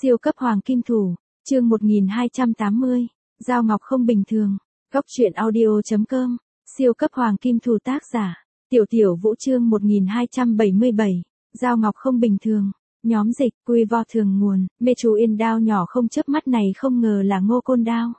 Siêu cấp hoàng kim thủ, chương 1280, Giao Ngọc không bình thường, góc truyện audio.com, siêu cấp hoàng kim thủ tác giả, Tiểu Tiểu Vũ chương 1277, Giao Ngọc không bình thường, nhóm dịch, quy vo thường nguồn, mê chú yên đao nhỏ không chớp mắt này không ngờ là Ngô Côn Đao.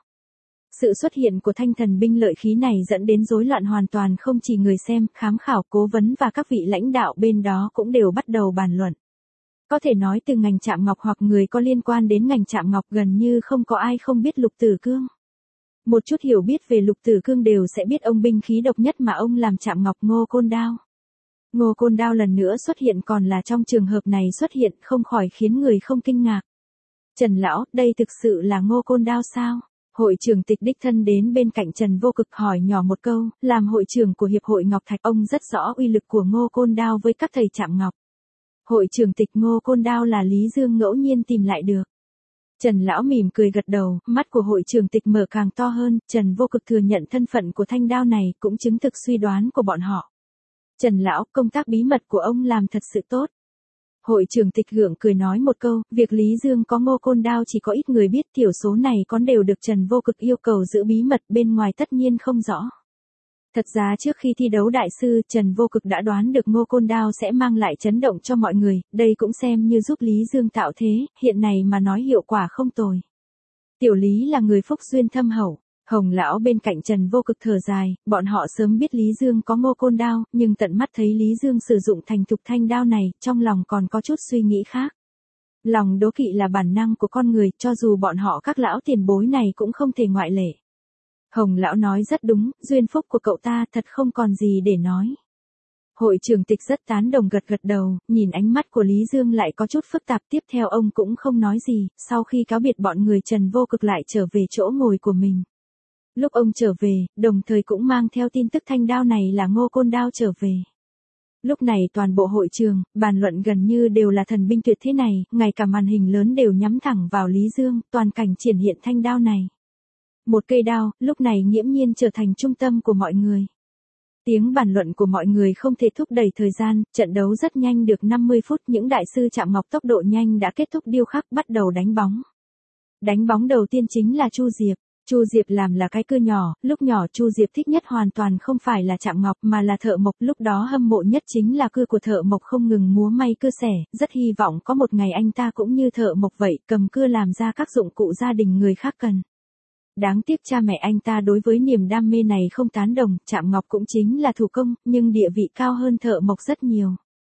Sự xuất hiện của thanh thần binh lợi khí này dẫn đến rối loạn hoàn toàn, không chỉ người xem, khám khảo, cố vấn và các vị lãnh đạo bên đó cũng đều bắt đầu bàn luận. Có thể nói từ ngành chạm ngọc hoặc người có liên quan đến ngành chạm ngọc gần như không có ai không biết Lục Tử Cương. Một chút hiểu biết về Lục Tử Cương đều sẽ biết ông binh khí độc nhất mà ông làm chạm ngọc Ngô Côn Đao. Ngô Côn Đao lần nữa xuất hiện, còn là trong trường hợp này xuất hiện không khỏi khiến người không kinh ngạc. Trần Lão, đây thực sự là Ngô Côn Đao sao? Hội trưởng Tịch đích thân đến bên cạnh Trần Vô Cực hỏi nhỏ một câu, làm hội trưởng của Hiệp hội Ngọc Thạch ông rất rõ uy lực của Ngô Côn Đao với các thầy chạm ngọc. Hội trưởng Tịch, Ngô Côn Đao là Lý Dương ngẫu nhiên tìm lại được. Trần Lão mỉm cười gật đầu, mắt của hội trưởng Tịch mở càng to hơn. Trần Vô Cực thừa nhận thân phận của thanh đao này cũng chứng thực suy đoán của bọn họ. Trần Lão, công tác bí mật của ông làm thật sự tốt. Hội trưởng Tịch gượng cười nói một câu, việc Lý Dương có Ngô Côn Đao chỉ có ít người biết, thiểu số này còn đều được Trần Vô Cực yêu cầu giữ bí mật, bên ngoài tất nhiên không rõ. Thật ra trước khi thi đấu đại sư, Trần Vô Cực đã đoán được Ngô Côn Đao sẽ mang lại chấn động cho mọi người, đây cũng xem như giúp Lý Dương tạo thế, hiện này mà nói hiệu quả không tồi. Tiểu Lý là người phúc duyên thâm hậu. Hồng Lão bên cạnh Trần Vô Cực thở dài, bọn họ sớm biết Lý Dương có Ngô Côn Đao, nhưng tận mắt thấy Lý Dương sử dụng thành thục thanh đao này, trong lòng còn có chút suy nghĩ khác. Lòng đố kỵ là bản năng của con người, cho dù bọn họ các lão tiền bối này cũng không thể ngoại lệ. Hồng Lão nói rất đúng, duyên phúc của cậu ta thật không còn gì để nói. Hội trưởng Tịch rất tán đồng gật gật đầu, nhìn ánh mắt của Lý Dương lại có chút phức tạp, tiếp theo ông cũng không nói gì, sau khi cáo biệt bọn người Trần Vô Cực lại trở về chỗ ngồi của mình. Lúc ông trở về, đồng thời cũng mang theo tin tức thanh đao này là Ngô Côn Đao trở về. Lúc này toàn bộ hội trường, bàn luận gần như đều là thần binh tuyệt thế này, ngay cả màn hình lớn đều nhắm thẳng vào Lý Dương, toàn cảnh triển hiện thanh đao này. Một cây đao, lúc này nghiễm nhiên trở thành trung tâm của mọi người. Tiếng bàn luận của mọi người không thể thúc đẩy thời gian, trận đấu rất nhanh được 50 phút, những đại sư chạm ngọc tốc độ nhanh đã kết thúc điêu khắc, bắt đầu đánh bóng. Đánh bóng đầu tiên chính là Chu Diệp. Chu Diệp làm là cái cưa nhỏ, lúc nhỏ Chu Diệp thích nhất hoàn toàn không phải là chạm ngọc mà là thợ mộc, lúc đó hâm mộ nhất chính là cưa của thợ mộc không ngừng múa may cưa xẻ, rất hy vọng có một ngày anh ta cũng như thợ mộc vậy, cầm cưa làm ra các dụng cụ gia đình người khác cần. Đáng tiếc cha mẹ anh ta đối với niềm đam mê này không tán đồng, chạm ngọc cũng chính là thủ công, nhưng địa vị cao hơn thợ mộc rất nhiều.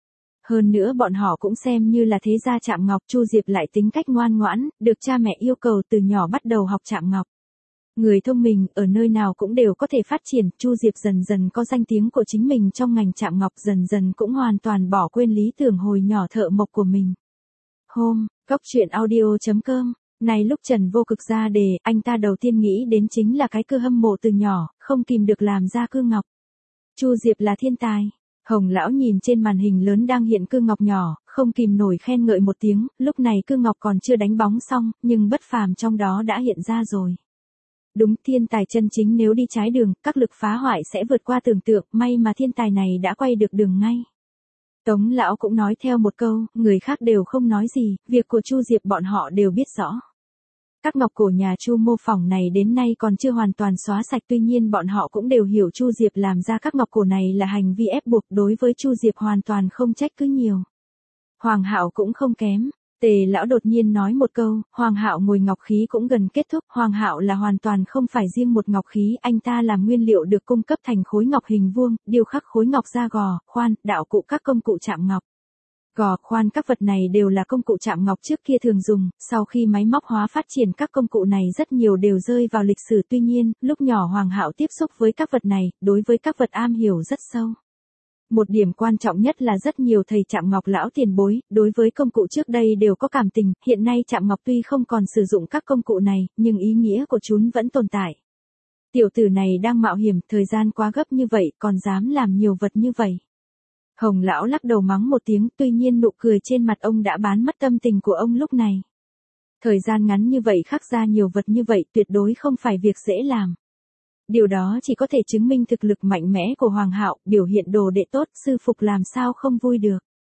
Hơn nữa bọn họ cũng xem như là thế gia chạm ngọc, Chu Diệp lại tính cách ngoan ngoãn, được cha mẹ yêu cầu từ nhỏ bắt đầu học chạm ngọc. Người thông minh, ở nơi nào cũng đều có thể phát triển, Chu Diệp dần dần có danh tiếng của chính mình trong ngành chạm ngọc, dần dần cũng hoàn toàn bỏ quên lý tưởng hồi nhỏ thợ mộc của mình. Hôm, góc truyện audio.com, này lúc Trần Vô Cực ra đề, anh ta đầu tiên nghĩ đến chính là cái cưa hâm mộ từ nhỏ, không kìm được làm ra cưa ngọc. Chu Diệp là thiên tài. Hồng Lão nhìn trên màn hình lớn đang hiện cưa ngọc nhỏ, không kìm nổi khen ngợi một tiếng, lúc này cưa ngọc còn chưa đánh bóng xong, nhưng bất phàm trong đó đã hiện ra rồi. Đúng, thiên tài chân chính nếu đi trái đường, các lực phá hoại sẽ vượt qua tưởng tượng, may mà thiên tài này đã quay được đường ngay. Tống Lão cũng nói theo một câu, người khác đều không nói gì, việc của Chu Diệp bọn họ đều biết rõ. Các ngọc cổ nhà Chu mô phỏng này đến nay còn chưa hoàn toàn xóa sạch, tuy nhiên bọn họ cũng đều hiểu Chu Diệp làm ra các ngọc cổ này là hành vi ép buộc, đối với Chu Diệp hoàn toàn không trách cứ nhiều. Hoàng Hạo cũng không kém. Tề Lão đột nhiên nói một câu, Hoàng Hạo ngồi ngọc khí cũng gần kết thúc, Hoàng Hạo là hoàn toàn không phải riêng một ngọc khí, anh ta làm nguyên liệu được cung cấp thành khối ngọc hình vuông, điêu khắc khối ngọc ra gò, khoan, đạo cụ các công cụ chạm ngọc. Gò, khoan các vật này đều là công cụ chạm ngọc trước kia thường dùng, sau khi máy móc hóa phát triển các công cụ này rất nhiều đều rơi vào lịch sử, tuy nhiên, lúc nhỏ Hoàng Hạo tiếp xúc với các vật này, đối với các vật am hiểu rất sâu. Một điểm quan trọng nhất là rất nhiều thầy chạm ngọc lão tiền bối, đối với công cụ trước đây đều có cảm tình, hiện nay chạm ngọc tuy không còn sử dụng các công cụ này, nhưng ý nghĩa của chúng vẫn tồn tại. Tiểu tử này đang mạo hiểm, thời gian quá gấp như vậy, còn dám làm nhiều vật như vậy. Hồng Lão lắc đầu mắng một tiếng, tuy nhiên nụ cười trên mặt ông đã bán mất tâm tình của ông lúc này. Thời gian ngắn như vậy khắc ra nhiều vật như vậy tuyệt đối không phải việc dễ làm. Điều đó chỉ có thể chứng minh thực lực mạnh mẽ của Hoàng Hạo, biểu hiện đồ đệ tốt, sư phục làm sao không vui được.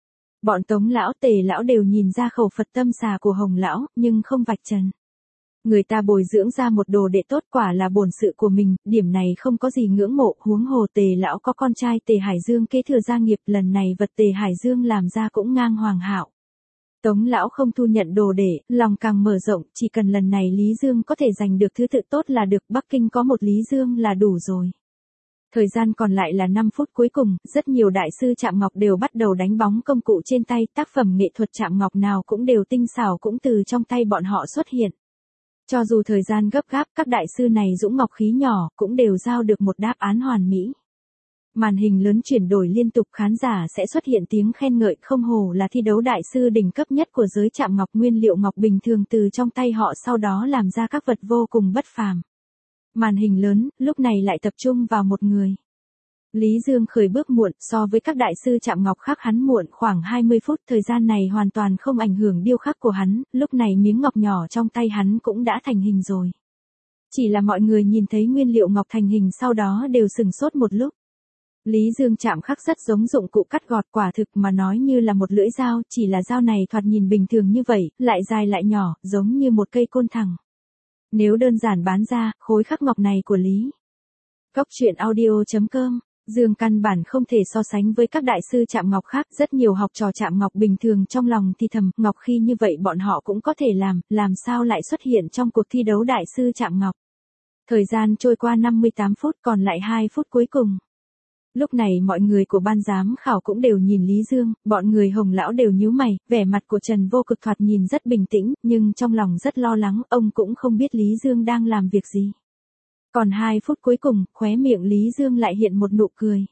Bọn Tống lão Tề lão đều nhìn ra khẩu Phật tâm xà của Hồng lão, nhưng không vạch trần. Người ta bồi dưỡng ra một đồ đệ tốt quả là bổn sự của mình, điểm này không có gì ngưỡng mộ, huống hồ Tề lão có con trai Tề Hải Dương kế thừa gia nghiệp, lần này vật Tề Hải Dương làm ra cũng ngang hoàng hạo. Tống lão không thu nhận đồ đệ, lòng càng mở rộng, chỉ cần lần này Lý Dương có thể giành được thứ tự tốt là được, Bắc Kinh có một Lý Dương là đủ rồi. Thời gian còn lại là 5 phút cuối cùng, rất nhiều đại sư chạm ngọc đều bắt đầu đánh bóng công cụ trên tay, tác phẩm nghệ thuật chạm ngọc nào cũng đều tinh xảo cũng từ trong tay bọn họ xuất hiện. Cho dù thời gian gấp gáp, các đại sư này dũng ngọc khí nhỏ, cũng đều giao được một đáp án hoàn mỹ. Màn hình lớn chuyển đổi liên tục, khán giả sẽ xuất hiện tiếng khen ngợi, không hổ là thi đấu đại sư đỉnh cấp nhất của giới chạm ngọc, nguyên liệu ngọc bình thường từ trong tay họ sau đó làm ra các vật vô cùng bất phàm. Màn hình lớn, lúc này lại tập trung vào một người. Lý Dương khởi bước muộn, so với các đại sư chạm ngọc khác hắn muộn khoảng 20 phút, thời gian này hoàn toàn không ảnh hưởng điêu khắc của hắn, lúc này miếng ngọc nhỏ trong tay hắn cũng đã thành hình rồi. Chỉ là mọi người nhìn thấy nguyên liệu ngọc thành hình sau đó đều sửng sốt một lúc. Lý Dương chạm khắc rất giống dụng cụ cắt gọt, quả thực mà nói như là một lưỡi dao, chỉ là dao này thoạt nhìn bình thường như vậy, lại dài lại nhỏ, giống như một cây côn thẳng. Nếu đơn giản bán ra, khối khắc ngọc này của Lý Cốc Truyện Audio.com, Dương căn bản không thể so sánh với các đại sư chạm ngọc khác, rất nhiều học trò chạm ngọc bình thường trong lòng thì thầm, ngọc khi như vậy bọn họ cũng có thể làm sao lại xuất hiện trong cuộc thi đấu đại sư chạm ngọc. Thời gian trôi qua 58 phút, còn lại 2 phút cuối cùng. Lúc này mọi người của ban giám khảo cũng đều nhìn Lý Dương, bọn người Hồng lão đều nhíu mày, vẻ mặt của Trần Vô Cực thoạt nhìn rất bình tĩnh, nhưng trong lòng rất lo lắng, ông cũng không biết Lý Dương đang làm việc gì. Còn 2 phút cuối cùng, khóe miệng Lý Dương lại hiện một nụ cười.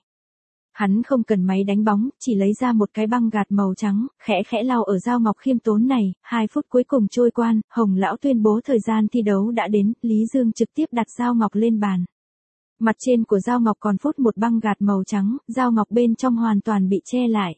Hắn không cần máy đánh bóng, chỉ lấy ra một cái băng gạt màu trắng, khẽ khẽ lau ở dao ngọc khiêm tốn này, 2 phút cuối cùng trôi qua, Hồng lão tuyên bố thời gian thi đấu đã đến, Lý Dương trực tiếp đặt dao ngọc lên bàn. Mặt trên của dao ngọc còn phút một băng gạt màu trắng, dao ngọc bên trong hoàn toàn bị che lại.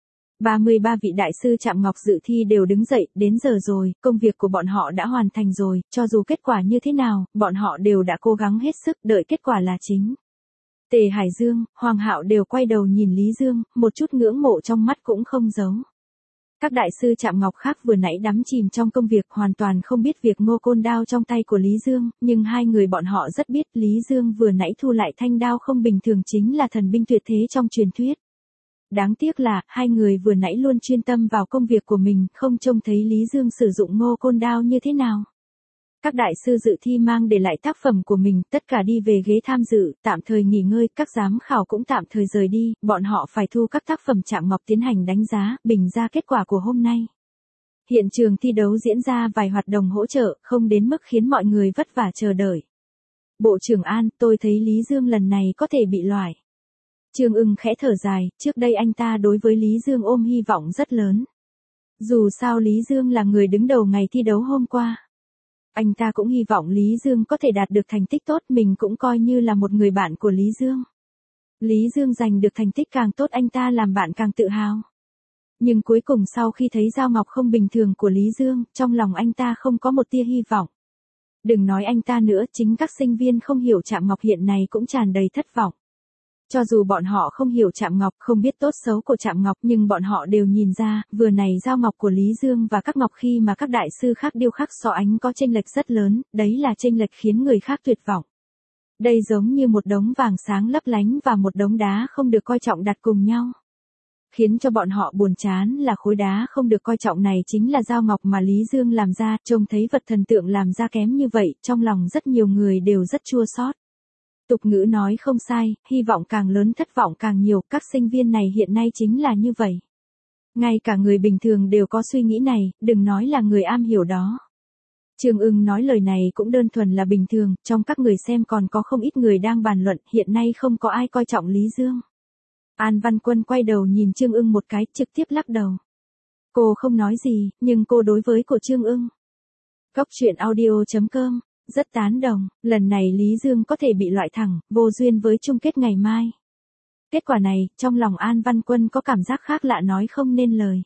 33 vị đại sư chạm ngọc dự thi đều đứng dậy, đến giờ rồi, công việc của bọn họ đã hoàn thành rồi, cho dù kết quả như thế nào, bọn họ đều đã cố gắng hết sức, đợi kết quả là chính. Tề Hải Dương, Hoàng Hạo đều quay đầu nhìn Lý Dương, một chút ngưỡng mộ trong mắt cũng không giấu. Các đại sư chạm ngọc khác vừa nãy đắm chìm trong công việc, hoàn toàn không biết việc ngô côn đao trong tay của Lý Dương, nhưng hai người bọn họ rất biết Lý Dương vừa nãy thu lại thanh đao không bình thường, chính là thần binh tuyệt thế trong truyền thuyết. Đáng tiếc là, hai người vừa nãy luôn chuyên tâm vào công việc của mình, không trông thấy Lý Dương sử dụng ngô côn đao như thế nào. Các đại sư dự thi mang để lại tác phẩm của mình, tất cả đi về ghế tham dự, tạm thời nghỉ ngơi, các giám khảo cũng tạm thời rời đi, bọn họ phải thu các tác phẩm chạm ngọc tiến hành đánh giá, bình ra kết quả của hôm nay. Hiện trường thi đấu diễn ra vài hoạt động hỗ trợ, không đến mức khiến mọi người vất vả chờ đợi. Bộ trưởng An, tôi thấy Lý Dương lần này có thể bị loại. Trương Ưng khẽ thở dài, trước đây anh ta đối với Lý Dương ôm hy vọng rất lớn. Dù sao Lý Dương là người đứng đầu ngày thi đấu hôm qua. Anh ta cũng hy vọng Lý Dương có thể đạt được thành tích tốt, mình cũng coi như là một người bạn của Lý Dương. Lý Dương giành được thành tích càng tốt, anh ta làm bạn càng tự hào. Nhưng cuối cùng sau khi thấy dao ngọc không bình thường của Lý Dương, trong lòng anh ta không có một tia hy vọng. Đừng nói anh ta nữa, chính các sinh viên không hiểu chạm ngọc hiện này cũng tràn đầy thất vọng. Cho dù bọn họ không hiểu chạm ngọc, không biết tốt xấu của chạm ngọc, nhưng bọn họ đều nhìn ra, vừa này dao ngọc của Lý Dương và các ngọc khi mà các đại sư khác điêu khắc so ánh có chênh lệch rất lớn, đấy là chênh lệch khiến người khác tuyệt vọng. Đây giống như một đống vàng sáng lấp lánh và một đống đá không được coi trọng đặt cùng nhau. Khiến cho bọn họ buồn chán là khối đá không được coi trọng này chính là dao ngọc mà Lý Dương làm ra, trông thấy vật thần tượng làm ra kém như vậy, trong lòng rất nhiều người đều rất chua xót. Tục ngữ nói không sai, hy vọng càng lớn thất vọng càng nhiều, các sinh viên này hiện nay chính là như vậy. Ngay cả người bình thường đều có suy nghĩ này, đừng nói là người am hiểu đó. Trương Ưng nói lời này cũng đơn thuần là bình thường, trong các người xem còn có không ít người đang bàn luận, hiện nay không có ai coi trọng Lý Dương. An Văn Quân quay đầu nhìn Trương Ưng một cái, trực tiếp lắc đầu. Cô không nói gì, nhưng cô đối với của Trương Ưng. Cốc Truyện Audio.com, rất tán đồng, lần này Lý Dương có thể bị loại thẳng, vô duyên với chung kết ngày mai. Kết quả này, trong lòng An Văn Quân có cảm giác khác lạ nói không nên lời.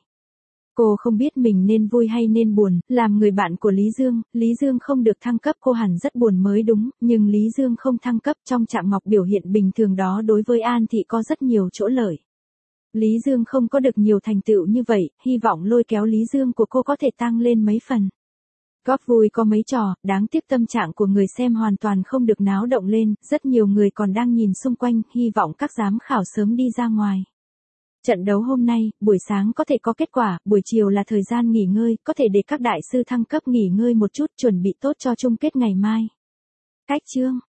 Cô không biết mình nên vui hay nên buồn, làm người bạn của Lý Dương không được thăng cấp cô hẳn rất buồn mới đúng, nhưng Lý Dương không thăng cấp trong chạm ngọc biểu hiện bình thường đó đối với An Thị có rất nhiều chỗ lợi. Lý Dương không có được nhiều thành tựu như vậy, hy vọng lôi kéo Lý Dương của cô có thể tăng lên mấy phần. Góp vui có mấy trò, đáng tiếc tâm trạng của người xem hoàn toàn không được náo động lên, rất nhiều người còn đang nhìn xung quanh, hy vọng các giám khảo sớm đi ra ngoài. Trận đấu hôm nay, buổi sáng có thể có kết quả, buổi chiều là thời gian nghỉ ngơi, có thể để các đại sư thăng cấp nghỉ ngơi một chút chuẩn bị tốt cho chung kết ngày mai. Cách chương